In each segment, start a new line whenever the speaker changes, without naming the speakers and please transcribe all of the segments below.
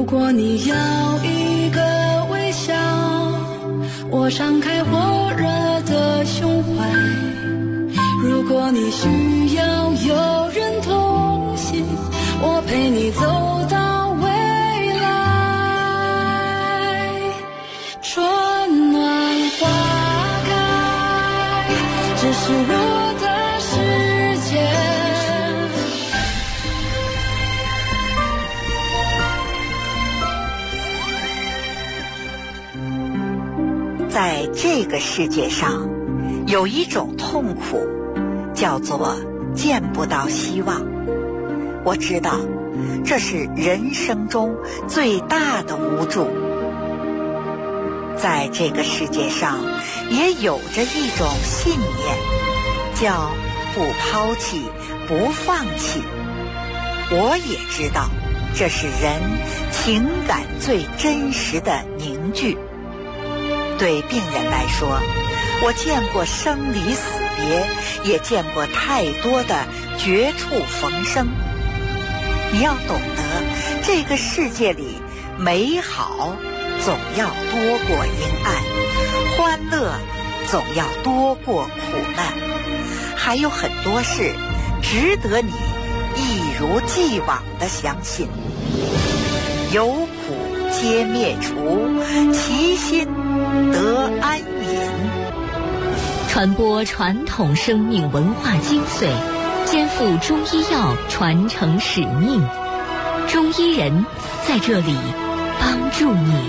果你要一个微笑，我敞开火热的胸怀。如果你需要有人同行，我陪你走到未来。春暖花开，这是我的世界。
在这个世界上，有一种痛苦，叫做见不到希望。我知道，这是人生中最大的无助。在这个世界上，也有着一种信念，叫不抛弃，不放弃。我也知道，这是人情感最真实的凝聚。对病人来说，我见过生离死别，也见过太多的绝处逢生。你要懂得，这个世界里美好总要多过阴暗，欢乐总要多过苦难，还有很多事值得你一如既往地相信。有苦皆灭除，其心得安隐。
传播传统生命文化精髓，肩负中医药传承使命。中医人在这里帮助你。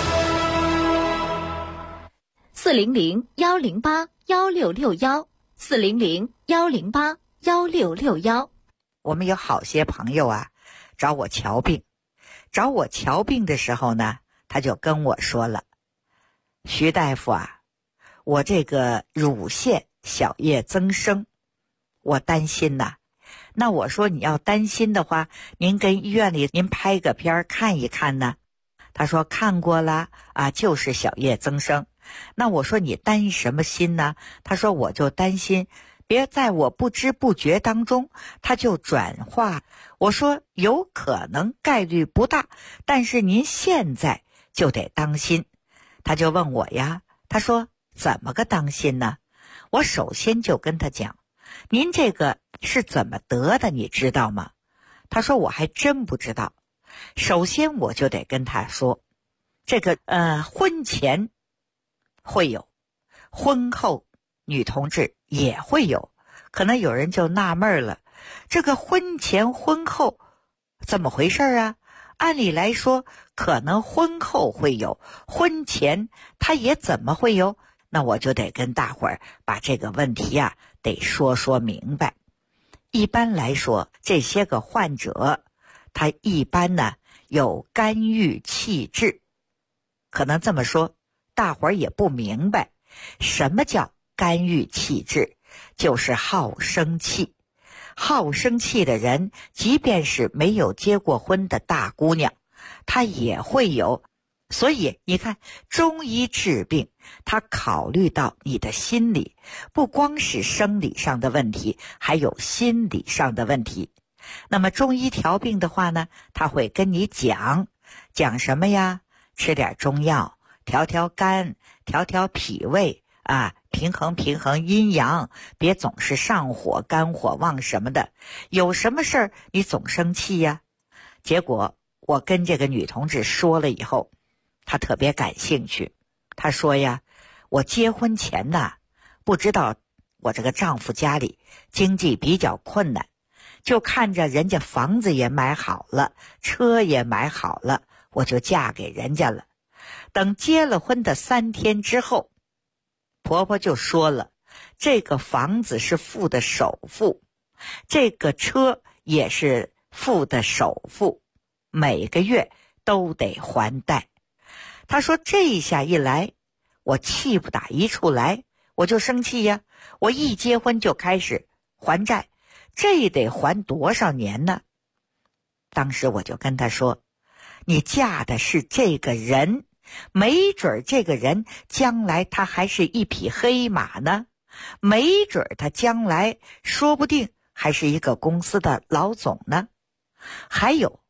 400-108-1661，400-108-1661。
我们有好些朋友啊，找我瞧病的时候呢，他就跟我说了，徐大夫啊，我这个乳腺小叶增生，我担心呐。那我说你要担心的话，您跟医院里您拍个片看一看呢。他说看过了啊，就是小叶增生。那我说你担什么心呢？他说我就担心别在我不知不觉当中它就转化。我说有可能，概率不大，但是您现在就得当心。他就问我呀，他说怎么个当心呢？我首先就跟他讲，您这个是怎么得的你知道吗？他说我还真不知道。首先我就得跟他说，这个婚前会有，婚后女同志也会有。可能有人就纳闷了，这个婚前婚后怎么回事啊？按理来说可能婚后会有，婚前他也怎么会有？那我就得跟大伙儿把这个问题啊得说明白。一般来说，这些个患者他一般呢有肝郁气滞。可能这么说大伙儿也不明白，什么叫肝郁气滞？就是好生气。好生气的人，即便是没有结过婚的大姑娘，她也会有。所以你看，中医治病，他考虑到你的心理，不光是生理上的问题，还有心理上的问题。那么中医调病的话呢，他会跟你讲什么呀？吃点中药，调调肝，调调脾胃啊，平衡阴阳，别总是上火肝火旺什么的。有什么事儿你总生气呀？结果我跟这个女同志说了以后，她特别感兴趣。她说呀，我结婚前呢，不知道我这个丈夫家里经济比较困难，就看着人家房子也买好了，车也买好了，我就嫁给人家了。等结了婚的3天之后，婆婆就说了，这个房子是付的首付，这个车也是付的首付，每个月都得还贷。她说这一下一来，我气不打一处来，我就生气呀。我一结婚就开始还债，这得还多少年呢？当时我就跟她说，你嫁的是这个人，没准这个人将来他还是一匹黑马呢，没准他将来说不定还是一个公司的老总呢。还有，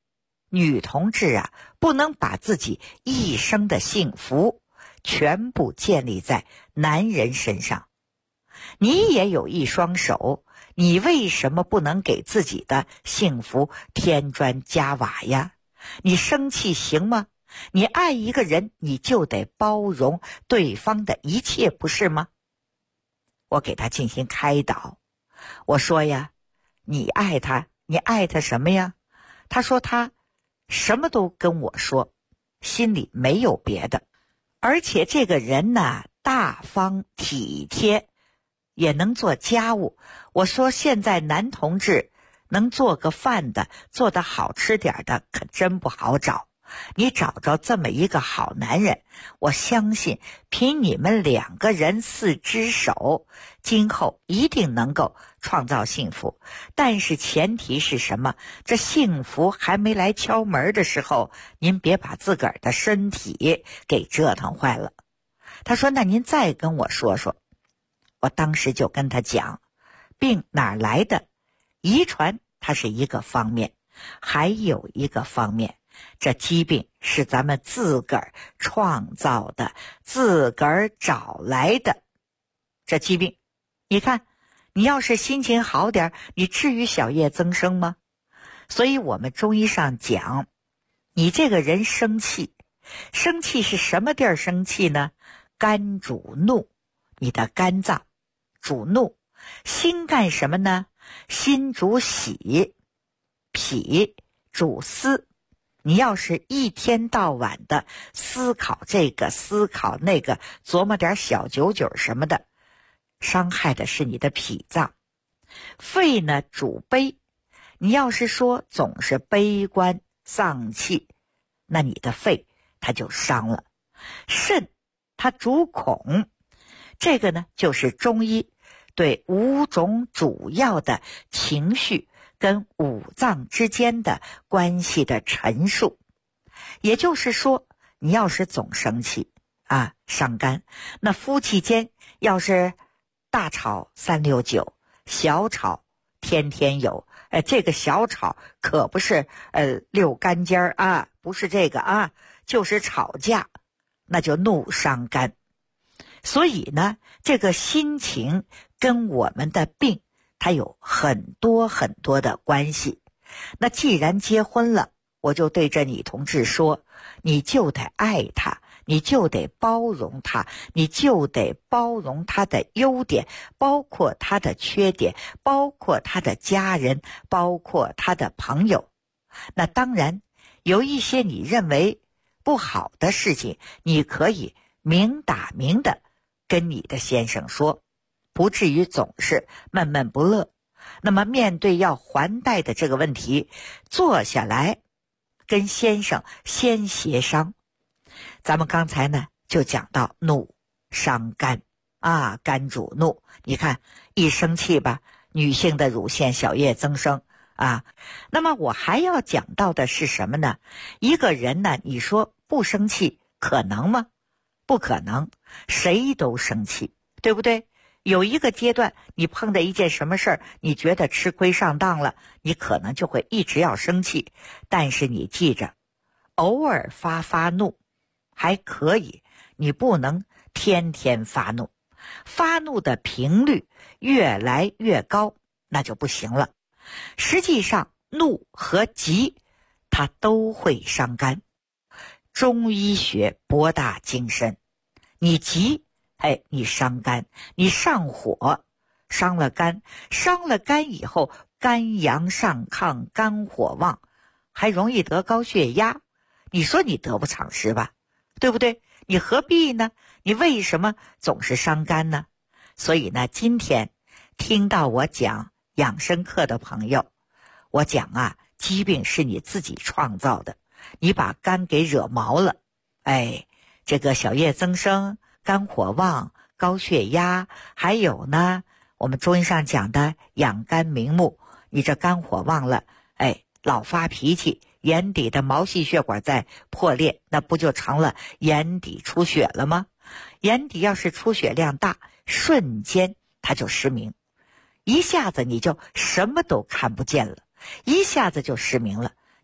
女同志啊，不能把自己一生的幸福全部建立在男人身上。你也有一双手，你为什么不能给自己的幸福添砖加瓦呀？你生气行吗？你爱一个人，你就得包容对方的一切，不是吗？我给他进行开导，我说呀，你爱他，你爱他什么呀？他说他什么都跟我说，心里没有别的，而且这个人呢，大方体贴，也能做家务。我说现在男同志能做个饭的，做得好吃点的，可真不好找。你找着这么一个好男人，我相信凭你们2个人4只手，今后一定能够创造幸福。但是前提是什么？这幸福还没来敲门的时候，您别把自个儿的身体给折腾坏了。他说那您再跟我说说。我当时就跟他讲，病哪来的？遗传它是一个方面，还有一个方面，这疾病是咱们自个儿创造的，自个儿找来的。这疾病，你看，你要是心情好点，你至于小叶增生吗？所以我们中医上讲，你这个人生气，生气是什么地儿生气呢？肝主怒，你的肝脏主怒。心干什么呢？心主喜，脾主思。你要是一天到晚的思考这个思考那个，琢磨点小九九什么的，伤害的是你的脾脏。肺呢主悲，你要是说总是悲观丧气，那你的肺它就伤了。肾它主恐，这个呢就是中医对5种主要的情绪跟5脏之间的关系的陈述。也就是说，你要是总生气啊，伤肝。那夫妻间要是大吵3六9，小吵天天有，这个小吵可不是溜肝尖啊，不是这个啊，就是吵架，那就怒伤肝。所以呢，这个心情跟我们的病它有很多很多的关系。那既然结婚了，我就对这女同志说，你就得爱她，你就得包容她，你就得包容她的优点，包括她的缺点，包括她的家人，包括她的朋友。那当然有一些你认为不好的事情，你可以明打明的跟你的先生说，不至于总是闷闷不乐。那么面对要还贷的这个问题，坐下来跟先生先协商。咱们刚才呢就讲到怒伤肝啊，肝主怒。你看一生气吧，女性的乳腺小叶增生啊。那么我还要讲到的是什么呢？一个人呢，你说不生气可能吗？不可能，谁都生气，对不对？有一个阶段你碰到一件什么事儿，你觉得吃亏上当了，你可能就会一直要生气。但是你记着，偶尔发怒还可以，你不能天天发怒。发怒的频率越来越高，那就不行了。实际上怒和急它都会伤肝。中医学博大精深，你急你伤肝，你上火伤了肝，伤了肝以后肝阳上亢，肝火旺，还容易得高血压。你说你得不偿失吧，对不对？你何必呢？你为什么总是伤肝呢？所以呢，今天听到我讲养生课的朋友，我讲啊，疾病是你自己创造的，你把肝给惹毛了，这个小叶增生，肝火旺，高血压，还有呢我们中医上讲的养肝明目，你这肝火旺了，老发脾气，眼底的毛细血管在破裂，那不就成了眼底出血了吗？眼底要是出血量大，瞬间它就失明，一下子你就什么都看不见了，一下子就失明了。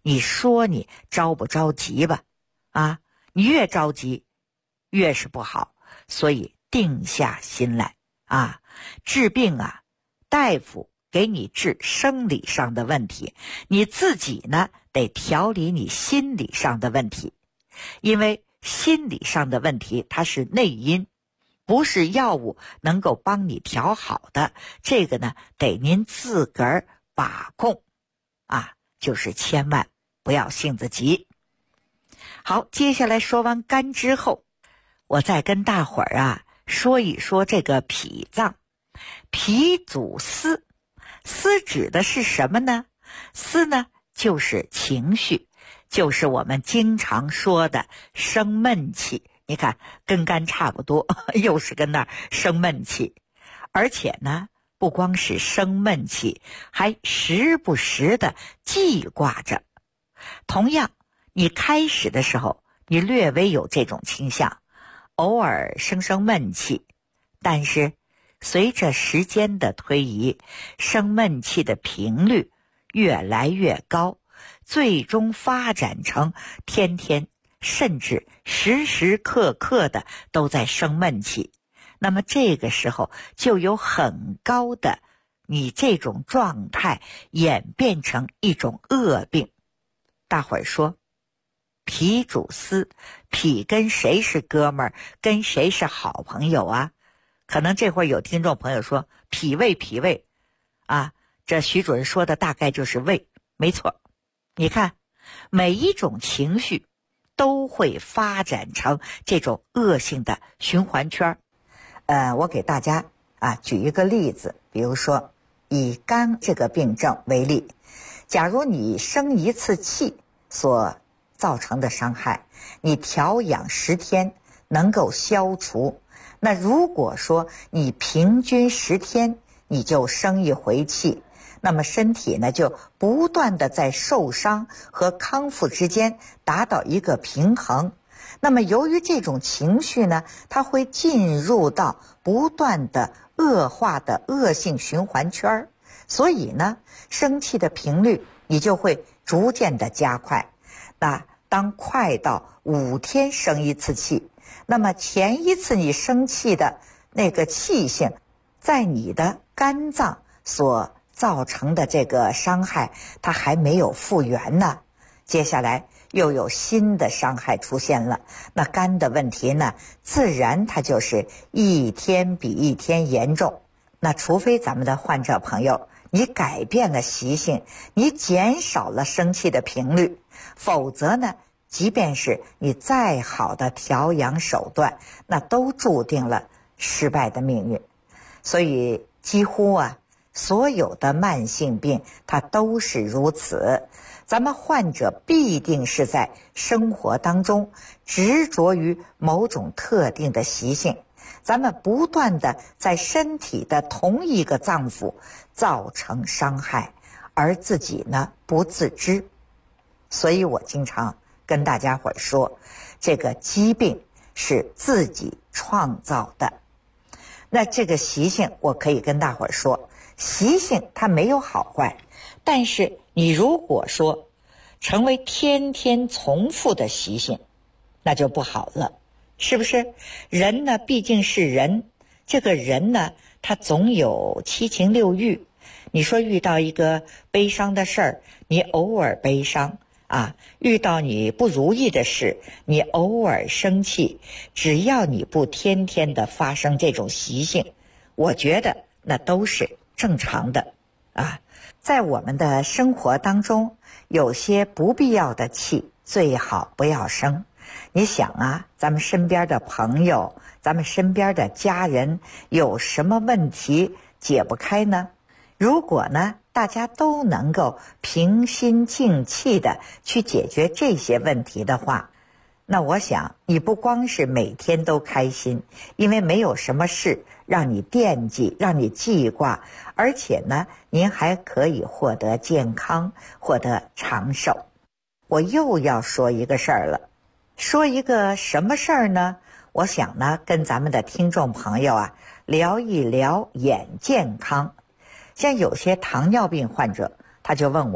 你说你着不着急吧？啊，你越着急越是不好，所以定下心来啊，治病啊，大夫给你治生理上的问题，你自己呢得调理你心理上的问题，因为心理上的问题它是内因，不是药物能够帮你调好的，这个呢得您自个儿把控啊，就是千万不要性子急。好，接下来说完肝之后，我再跟大伙儿啊说一说这个脾脏。脾主思，思指的是什么呢？思呢就是情绪，就是我们经常说的生闷气。你看跟肝差不多，又是跟那儿生闷气，而且呢不光是生闷气，还时不时的记挂着。同样你开始的时候你略微有这种倾向，偶尔生闷气，但是随着时间的推移，生闷气的频率越来越高，最终发展成天天甚至时时刻刻的都在生闷气。那么这个时候就有很高的你这种状态演变成一种恶病。大伙儿说脾主思，脾跟谁是哥们儿，跟谁是好朋友啊？可能这会儿有听众朋友说脾胃啊，这徐主任说的大概就是胃。没错，你看每一种情绪都会发展成这种恶性的循环圈。我给大家举一个例子，比如说以肝这个病症为例，假如你生一次气所造成的伤害，你调养10天能够消除。那如果说你平均10天你就生一回气，那么身体呢就不断的在受伤和康复之间达到一个平衡。那么由于这种情绪呢，它会进入到不断的恶化的恶性循环圈，所以呢生气的频率你就会逐渐的加快。那当快到5天生一次气，那么前一次你生气的那个气性在你的肝脏所造成的这个伤害它还没有复原呢，接下来又有新的伤害出现了，那肝的问题呢自然它就是一天比一天严重。那除非咱们的患者朋友你改变了习性，你减少了生气的频率，否则呢即便是你再好的调养手段，那都注定了失败的命运。所以几乎所有的慢性病它都是如此，咱们患者必定是在生活当中执着于某种特定的习性，咱们不断的在身体的同一个脏腑造成伤害，而自己呢不自知。所以我经常跟大家伙说，这个疾病是自己创造的。那这个习性我可以跟大伙说，习性它没有好坏，但是你如果说成为天天重复的习性，那就不好了，是不是？人呢毕竟是人，这个人呢他总有七情六欲。你说遇到一个悲伤的事儿，你偶尔悲伤遇到你不如意的事，你偶尔生气，只要你不天天的发生这种习性，我觉得那都是正常的在我们的生活当中，有些不必要的气最好不要生。你想咱们身边的朋友，咱们身边的家人有什么问题解不开呢？如果呢大家都能够平心静气的去解决这些问题的话，那我想你不光是每天都开心，因为没有什么事让你惦记，让你记挂，而且呢您还可以获得健康，获得长寿。我又要说一个事儿了，说一个什么事儿呢？我想呢跟咱们的听众朋友聊一聊眼健康。像有些糖尿病患者他就问我，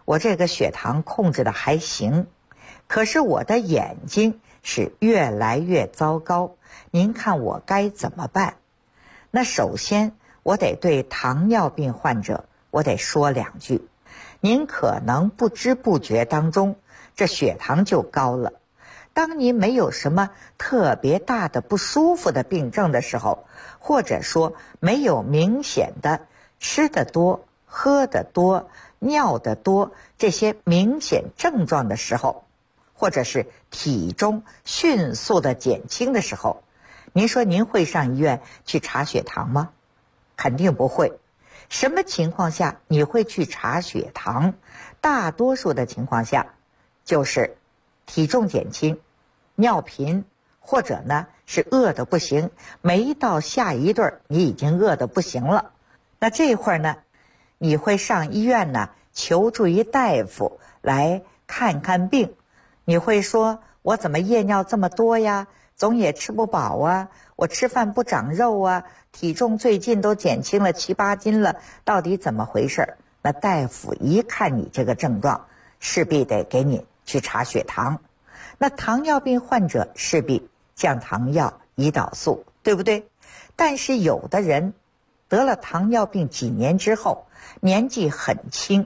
我这个血糖控制的还行，可是我的眼睛是越来越糟糕，您看我该怎么办？那首先我得对糖尿病患者我得说两句。您可能不知不觉当中这血糖就高了，当您没有什么特别大的不舒服的病症的时候，或者说没有明显的吃得多喝得多尿得多这些明显症状的时候，或者是体重迅速的减轻的时候，您说您会上医院去查血糖吗？肯定不会。什么情况下你会去查血糖？大多数的情况下就是体重减轻、尿频，或者呢是饿得不行，没到下一顿你已经饿得不行了。那这会儿呢，你会上医院呢求助于大夫来看看病。你会说，我怎么夜尿这么多呀？总也吃不饱啊，我吃饭不长肉啊，体重最近都减轻了7、8斤了，到底怎么回事？那大夫一看你这个症状，势必得给你去查血糖。那糖尿病患者势必降糖药、胰岛素，对不对？但是有的人得了糖尿病几年之后，年纪很轻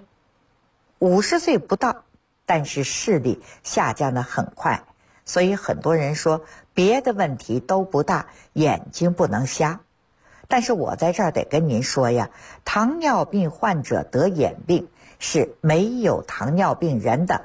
，50岁不到，但是视力下降得很快。所以很多人说别的问题都不大，眼睛不能瞎。但是我在这儿得跟您说呀，糖尿病患者得眼病是没有糖尿病人的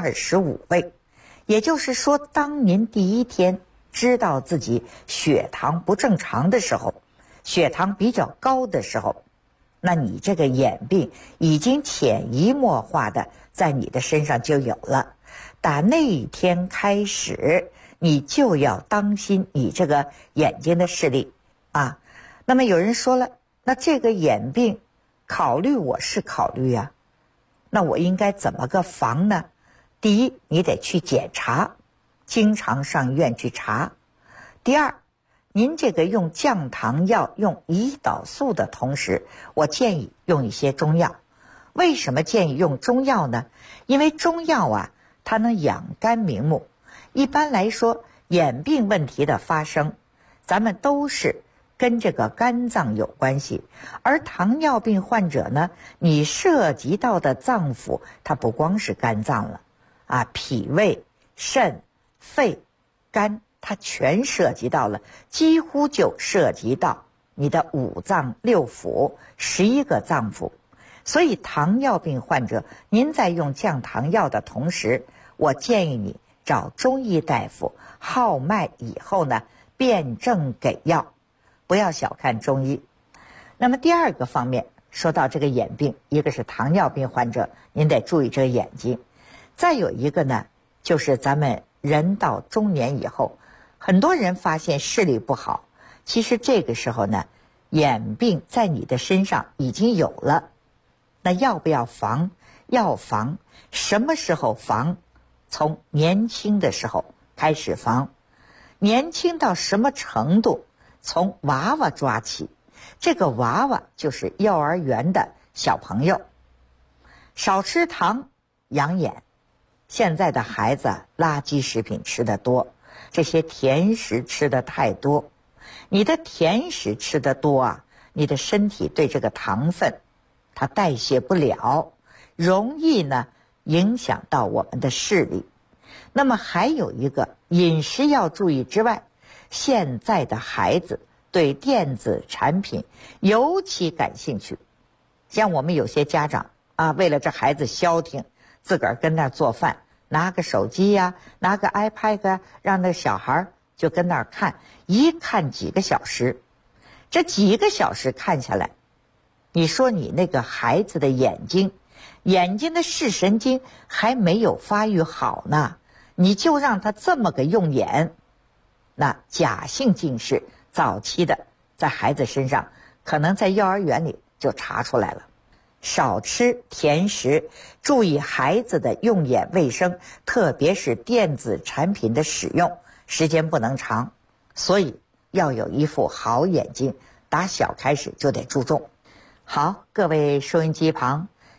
25倍。也就是说，当您第一天知道自己血糖不正常的时候，血糖比较高的时候，那你这个眼病已经潜移默化的在你的身上就有了。打那一天开始，你就要当心你这个眼睛的视力啊。那么有人说了，那这个眼病考虑我是考虑呀，那我应该怎么个防呢？第一，你得去检查，经常上医院去查。第二，您这个用降糖药、用胰岛素的同时，我建议用一些中药。为什么建议用中药呢？因为中药啊，它能养肝明目。一般来说，眼病问题的发生，咱们都是跟这个肝脏有关系。而糖尿病患者呢，你涉及到的脏腑，它不光是肝脏了啊，脾胃、肾、肺、肝，它全涉及到了，几乎就涉及到你的5脏6腑11个脏腑。所以糖尿病患者，您在用降糖药的同时，我建议你找中医大夫号脉以后呢，辨证给药，不要小看中医。那么第二个方面，说到这个眼病，一个是糖尿病患者，您得注意这个眼睛。再有一个呢，就是咱们人到中年以后，很多人发现视力不好，其实这个时候呢，眼病在你的身上已经有了。那要不要防？要防。什么时候防？从年轻的时候开始防。年轻到什么程度？从娃娃抓起。这个娃娃就是幼儿园的小朋友。少吃糖养眼。现在的孩子垃圾食品吃得多，这些甜食吃得太多。你的甜食吃得多啊，你的身体对这个糖分它代谢不了，容易呢影响到我们的视力。那么还有一个饮食要注意之外，现在的孩子对电子产品尤其感兴趣。像我们有些家长啊，为了这孩子消停，自个儿跟那儿做饭，拿个手机呀，拿个 iPad 啊，让那小孩就跟那儿看，一看几个小时。这几个小时看下来，你说你那个孩子的眼睛的视神经还没有发育好呢，你就让他这么个用眼，那假性近视早期的在孩子身上可能在幼儿园里就查出来了。少吃甜食，注意孩子的用眼卫生，特别是电子产品的使用时间不能长，所以要有一副好眼睛，打小开始就得注重。好，各位收音机旁，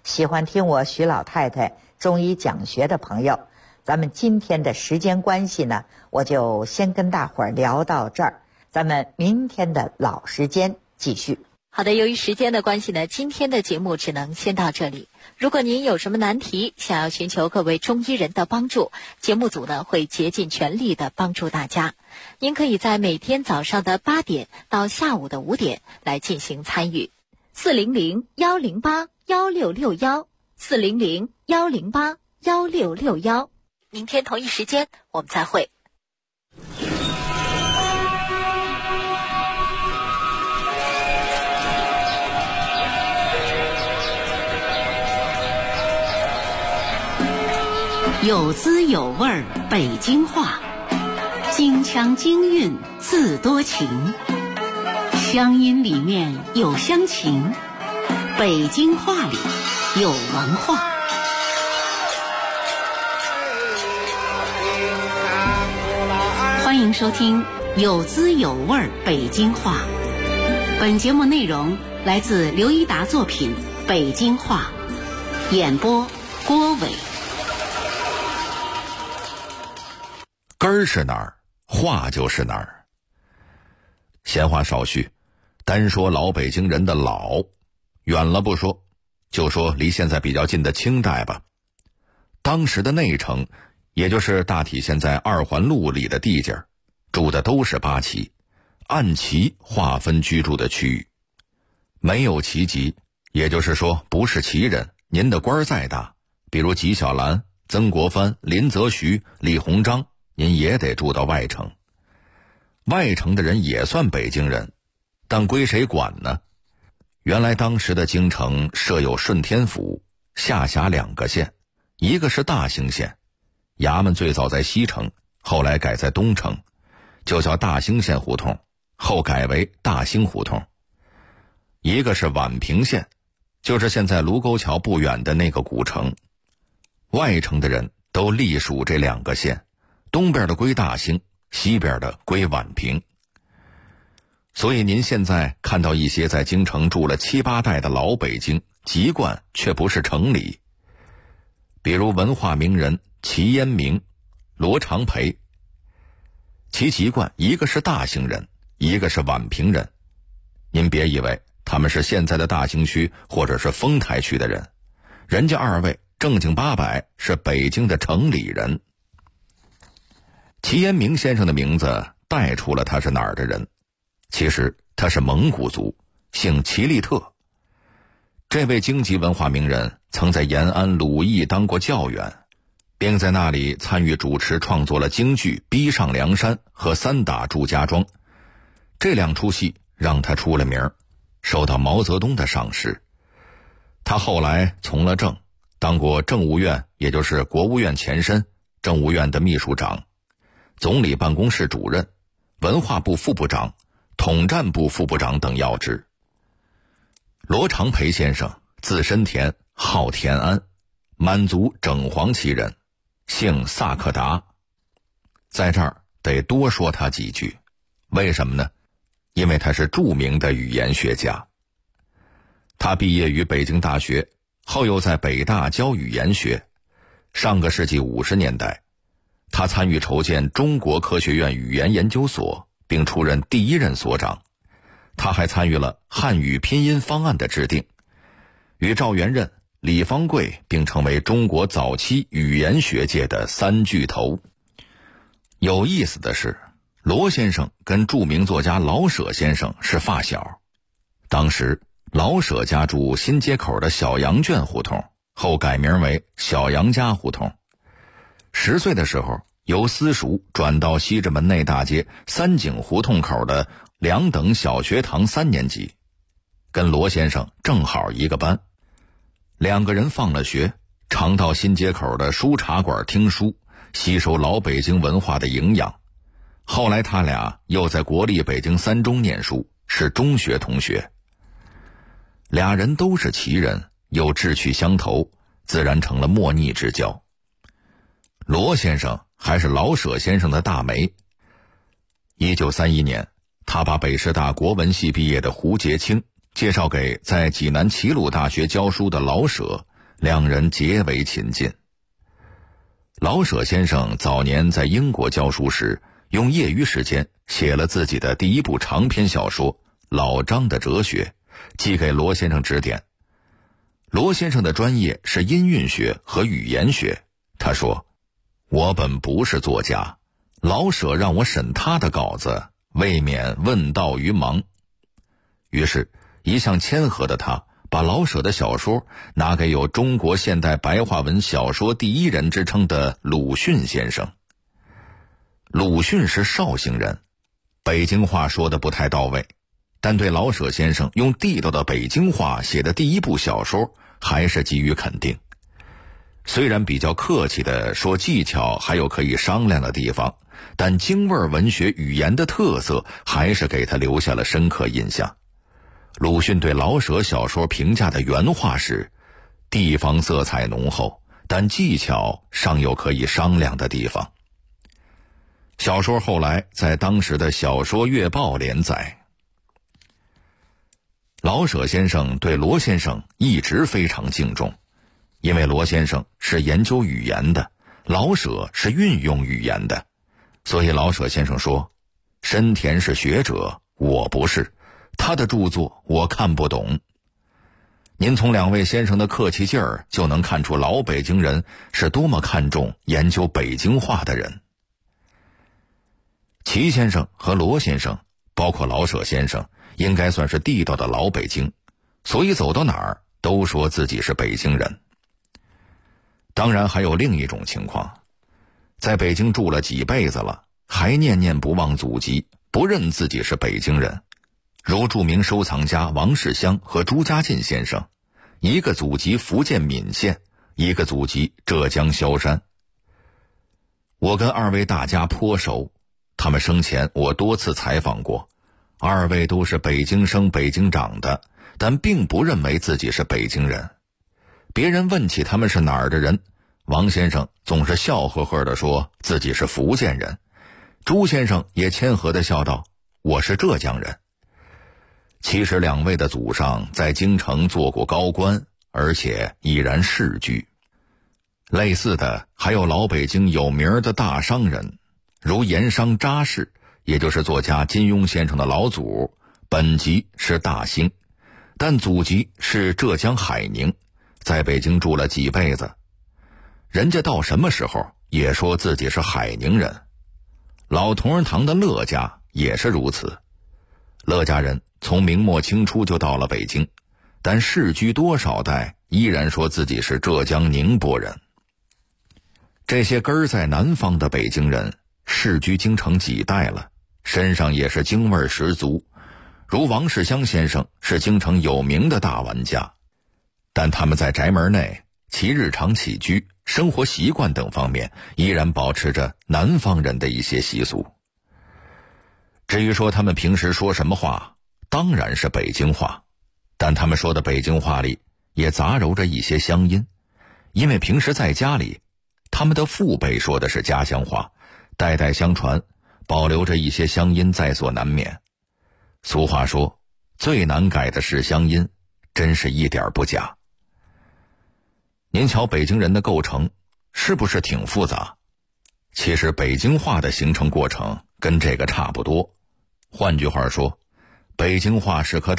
喜欢听我徐老太太中医讲学的朋友，咱们今天的时间关系呢，我就先跟大伙儿聊到这儿，咱们明天的老时间继续。
好的，由于时间的关系呢，今天的节目只能先到这里。如果您有什么难题，想要寻求各位中医人的帮助，节目组呢会竭尽全力的帮助大家。您可以在每天早上的8点到下午的5点来进行参与。400-108-1661，400-108-1661。明天同一时间我们再会。
有滋有味儿北京话，京腔京韵自多情，乡音里面有乡情，北京话里有文化。欢迎收听有滋有味儿北京话。本节目内容来自刘一达作品《北京话》，演播郭伟。
根儿是哪儿，话就是哪儿。闲话少叙，单说老北京人的老，远了不说，就说离现在比较近的清代吧。当时的内城，也就是大体现在2环路里的地界，住的都是八旗，按旗划分居住的区域。没有旗籍，也就是说不是旗人，您的官再大，比如纪晓岚、曾国藩、林则徐、李鸿章，您也得住到外城。外城的人也算北京人，但归谁管呢？原来当时的京城设有顺天府，下辖2个县，一个是大兴县，衙门最早在西城，后来改在东城，就叫大兴县胡同，后改为大兴胡同。一个是宛平县，就是现在卢沟桥不远的那个古城。外城的人都隶属这2个县，东边的归大兴，西边的归宛平。所以您现在看到一些在京城住了7、8代的老北京，籍贯却不是城里。比如文化名人齐烟明、罗长培，其籍贯一个是大兴人，一个是宛平人。您别以为他们是现在的大兴区或者是丰台区的人，人家2位正经八百是北京的城里人。齐烟明先生的名字带出了他是哪儿的人，其实他是蒙古族，姓齐利特。这位京籍文化名人曾在延安鲁艺当过教员，并在那里参与主持创作了京剧《逼上梁山》和《三打祝家庄》，这2出戏让他出了名，受到毛泽东的赏识。他后来从了政，当过政务院，也就是国务院前身，政务院的秘书长，总理办公室主任，文化部副部长，统战部副部长等要职。罗长培先生字申田，号田安，满族整黄旗人，姓萨克达。在这儿得多说他几句，为什么呢？因为他是著名的语言学家。他毕业于北京大学，后又在北大教语言学。上个世纪50年代，他参与筹建中国科学院语言研究所，并出任第1任所长。他还参与了汉语拼音方案的制定，与赵元任、李方贵并成为中国早期语言学界的3巨头。有意思的是，罗先生跟著名作家老舍先生是发小。当时老舍家住新街口的小杨圈胡同，后改名为小杨家胡同。10岁的时候，由私塾转到西直门内大街三井胡同口的2等小学堂3年级，跟罗先生正好一个班。2个人放了学，常到新街口的书茶馆听书，吸收老北京文化的营养。后来他俩又在国立北京3中念书，是中学同学。俩人都是旗人，又志趣相投，自然成了莫逆之交。罗先生还是老舍先生的大媒。1931年，他把北师大国文系毕业的胡杰清介绍给在济南齐鲁大学教书的老舍， 两人结为亲近。老舍先生早年在英国教书时，用业余时间写了自己的第一部长篇小说《老张的哲学》，寄给罗先生指点。罗先生的专业是音韵学和语言学，他说：“我本不是作家，老舍让我审他的稿子，未免问道于盲。”于是一向谦和的他把老舍的小说拿给有中国现代白话文小说第一人之称的鲁迅先生。鲁迅是绍兴人，北京话说得不太到位，但对老舍先生用地道的北京话写的第一部小说还是给予肯定。虽然比较客气地说技巧还有可以商量的地方，但京味文学语言的特色还是给他留下了深刻印象。鲁迅对老舍小说评价的原话是：地方色彩浓厚，但技巧尚有可以商量的地方。小说后来在当时的小说月报连载。老舍先生对罗先生一直非常敬重，因为罗先生是研究语言的，老舍是运用语言的，所以老舍先生说：深田是学者，我不是，他的著作我看不懂。您从两位先生的客气劲儿就能看出老北京人是多么看重研究北京话的人。齐先生和罗先生，包括老舍先生，应该算是地道的老北京，所以走到哪儿都说自己是北京人。当然还有另一种情况，在北京住了几辈子了，还念念不忘祖籍，不认自己是北京人，如著名收藏家王世襄和朱家进先生，一个祖籍福建闽县，一个祖籍浙江萧山。我跟二位大家颇熟，他们生前我多次采访过，二位都是北京生北京长的，但并不认为自己是北京人。别人问起他们是哪儿的人，王先生总是笑呵呵地说自己是福建人，朱先生也谦和地笑道：我是浙江人。其实两位的祖上在京城做过高官，而且已然世居。类似的还有老北京有名的大商人，如盐商查氏，也就是作家金庸先生的老祖，本籍是大兴，但祖籍是浙江海宁，在北京住了几辈子。人家到什么时候也说自己是海宁人。老同仁堂的乐家也是如此，乐家人从明末清初就到了北京，但世居多少代依然说自己是浙江宁波人。这些根儿在南方的北京人世居京城几代了，身上也是京味十足，如王世襄先生是京城有名的大玩家，但他们在宅门内其日常起居、生活习惯等方面依然保持着南方人的一些习俗。至于说他们平时说什么话，当然是北京话，但他们说的北京话里也杂糅着一些乡音，因为平时在家里他们的父辈说的是家乡话，代代相传，保留着一些乡音在所难免。俗话说，最难改的是乡音，真是一点不假。您瞧北京人的构成是不是挺复杂？其实北京话的形成过程跟这个差不多。换句话说，北京话是颗